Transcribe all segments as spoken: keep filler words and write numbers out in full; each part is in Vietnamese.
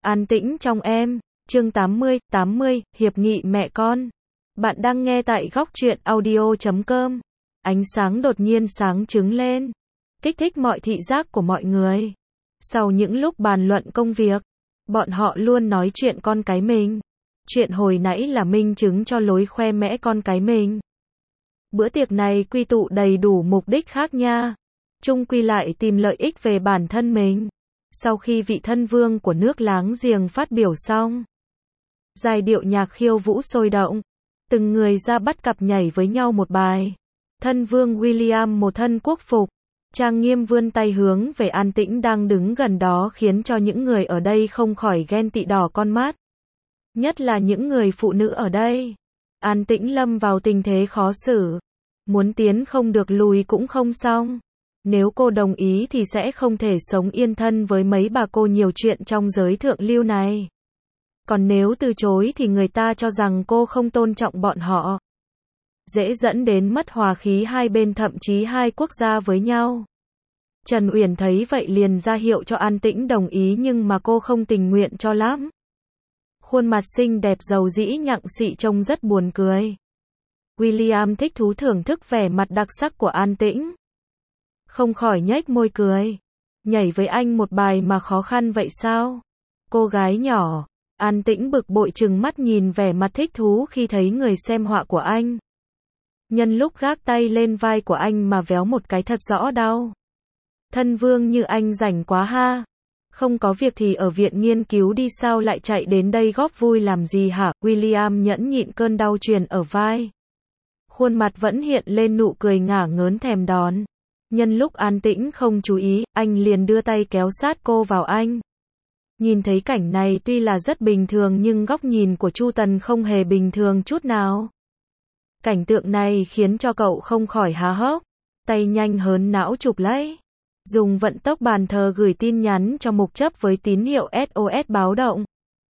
An tĩnh trong em, chương tám mươi, tám mươi, hiệp nghị mẹ con. Bạn đang nghe tại góc truyện audio chấm com. Ánh sáng đột nhiên sáng trứng lên, kích thích mọi thị giác của mọi người. Sau những lúc bàn luận công việc, bọn họ luôn nói chuyện con cái mình. Chuyện hồi nãy là minh chứng cho lối khoe mẽ con cái mình. Bữa tiệc này quy tụ đầy đủ mục đích khác nha. Chung quy lại tìm lợi ích về bản thân mình. Sau khi vị thân vương của nước láng giềng phát biểu xong, giai điệu nhạc khiêu vũ sôi động, từng người ra bắt cặp nhảy với nhau một bài. Thân vương William một thân quốc phục, trang nghiêm vươn tay hướng về An Tĩnh đang đứng gần đó, khiến cho những người ở đây không khỏi ghen tị đỏ con mắt. Nhất là những người phụ nữ ở đây. An Tĩnh lâm vào tình thế khó xử. Muốn tiến không được, lùi cũng không xong. Nếu cô đồng ý thì sẽ không thể sống yên thân với mấy bà cô nhiều chuyện trong giới thượng lưu này. Còn nếu từ chối thì người ta cho rằng cô không tôn trọng bọn họ. Dễ dẫn đến mất hòa khí hai bên, thậm chí hai quốc gia với nhau. Trần Uyển thấy vậy liền ra hiệu cho An Tĩnh đồng ý, nhưng mà cô không tình nguyện cho lắm. Khuôn mặt xinh đẹp dầu dĩ nhặng xị trông rất buồn cười. William thích thú thưởng thức vẻ mặt đặc sắc của An Tĩnh. Không khỏi nhếch môi cười. Nhảy với anh một bài mà khó khăn vậy sao? Cô gái nhỏ. An Tĩnh bực bội trừng mắt nhìn vẻ mặt thích thú khi thấy người xem họa của anh. Nhân lúc gác tay lên vai của anh mà véo một cái thật rõ đau. Thân vương như anh rảnh quá ha. Không có việc thì ở viện nghiên cứu đi, sao lại chạy đến đây góp vui làm gì hả? William nhẫn nhịn cơn đau truyền ở vai. Khuôn mặt vẫn hiện lên nụ cười ngả ngớn thèm đón. Nhân lúc An Tĩnh không chú ý, anh liền đưa tay kéo sát cô vào anh. Nhìn thấy cảnh này tuy là rất bình thường, nhưng góc nhìn của Chu Tần không hề bình thường chút nào. Cảnh tượng này khiến cho cậu không khỏi há hốc, tay nhanh hớn não chụp lấy. Dùng vận tốc bàn thờ gửi tin nhắn cho Mục Chấp với tín hiệu ét ô ét báo động.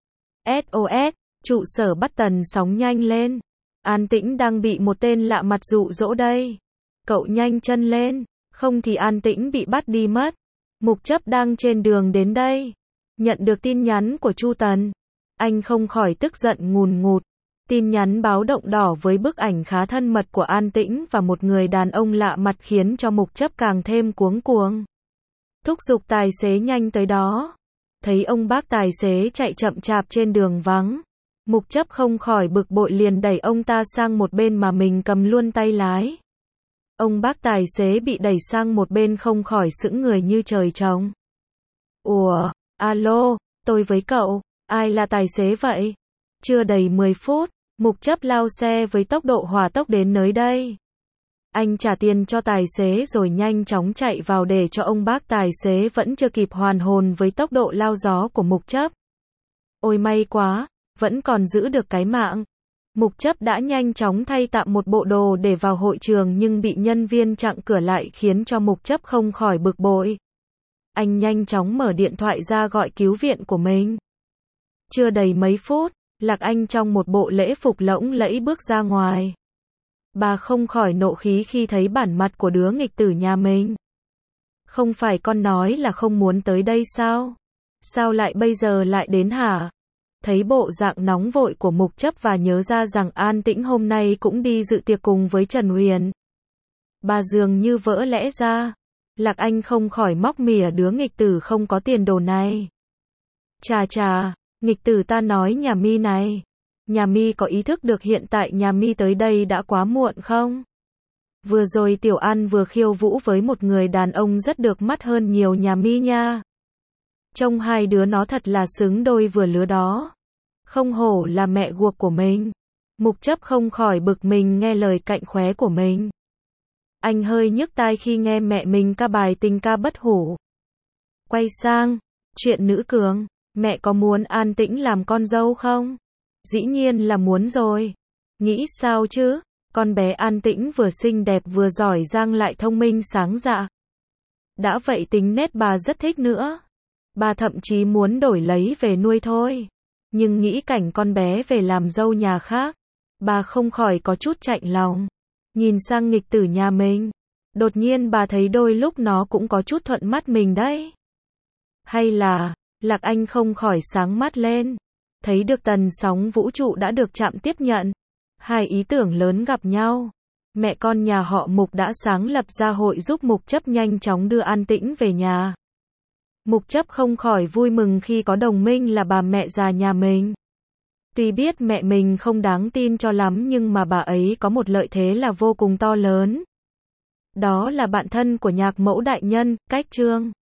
ét ô ét, trụ sở bắt tần sóng nhanh lên. An Tĩnh đang bị một tên lạ mặt dụ dỗ đây. Cậu nhanh chân lên, không thì An Tĩnh bị bắt đi mất. Mục Chấp đang trên đường đến đây. Nhận được tin nhắn của Chu Tần, anh không khỏi tức giận ngùn ngụt. Tin nhắn báo động đỏ với bức ảnh khá thân mật của An Tĩnh và một người đàn ông lạ mặt khiến cho Mục Chấp càng thêm cuống cuồng. Thúc giục tài xế nhanh tới đó. Thấy ông bác tài xế chạy chậm chạp trên đường vắng, Mục Chấp không khỏi bực bội liền đẩy ông ta sang một bên mà mình cầm luôn tay lái. Ông bác tài xế bị đẩy sang một bên không khỏi sững người như trời trồng. Ủa, alo, tôi với cậu, ai là tài xế vậy? Chưa đầy mười phút, Mục Chấp lao xe với tốc độ hỏa tốc đến nơi đây. Anh trả tiền cho tài xế rồi nhanh chóng chạy vào để cho ông bác tài xế vẫn chưa kịp hoàn hồn với tốc độ lao gió của Mục Chấp. Ôi may quá, vẫn còn giữ được cái mạng. Mục Chấp đã nhanh chóng thay tạm một bộ đồ để vào hội trường, nhưng bị nhân viên chặn cửa lại khiến cho Mục Chấp không khỏi bực bội. Anh nhanh chóng mở điện thoại ra gọi cứu viện của mình. Chưa đầy mấy phút, Lạc Anh trong một bộ lễ phục lộng lẫy bước ra ngoài. Bà không khỏi nộ khí khi thấy bản mặt của đứa nghịch tử nhà mình. Không phải con nói là không muốn tới đây sao? Sao lại bây giờ lại đến hả? Thấy bộ dạng nóng vội của Mục Chấp và nhớ ra rằng An Tĩnh hôm nay cũng đi dự tiệc cùng với Trần Uyển, bà dường như vỡ lẽ ra. Lạc Anh không khỏi móc mỉa đứa nghịch tử không có tiền đồ này. Chà chà, nghịch tử ta nói nhà mi này. Nhà mi có ý thức được hiện tại nhà mi tới đây đã quá muộn không? Vừa rồi Tiểu An vừa khiêu vũ với một người đàn ông rất được mắt hơn nhiều nhà mi nha. Trông hai đứa nó thật là xứng đôi vừa lứa đó. Không hổ là mẹ guộc của mình. Mục Chấp không khỏi bực mình nghe lời cạnh khóe của mình. Anh hơi nhức tai khi nghe mẹ mình ca bài tình ca bất hủ. Quay sang, chuyện nữ cường, mẹ có muốn An Tĩnh làm con dâu không? Dĩ nhiên là muốn rồi. Nghĩ sao chứ, con bé An Tĩnh vừa xinh đẹp vừa giỏi giang lại thông minh sáng dạ. Đã vậy tính nết bà rất thích nữa. Bà thậm chí muốn đổi lấy về nuôi thôi. Nhưng nghĩ cảnh con bé về làm dâu nhà khác, bà không khỏi có chút chạnh lòng. Nhìn sang nghịch tử nhà mình, đột nhiên bà thấy đôi lúc nó cũng có chút thuận mắt mình đấy. Hay là, Lạc Anh không khỏi sáng mắt lên. Thấy được tần sóng vũ trụ đã được trạm tiếp nhận. Hai ý tưởng lớn gặp nhau. Mẹ con nhà họ Mục đã sáng lập ra hội giúp Mục Chấp nhanh chóng đưa An Tĩnh về nhà. Mục Chấp không khỏi vui mừng khi có đồng minh là bà mẹ già nhà mình. Tuy biết mẹ mình không đáng tin cho lắm nhưng mà bà ấy có một lợi thế là vô cùng to lớn. Đó là bạn thân của Nhạc Mẫu đại nhân, Cách Trương.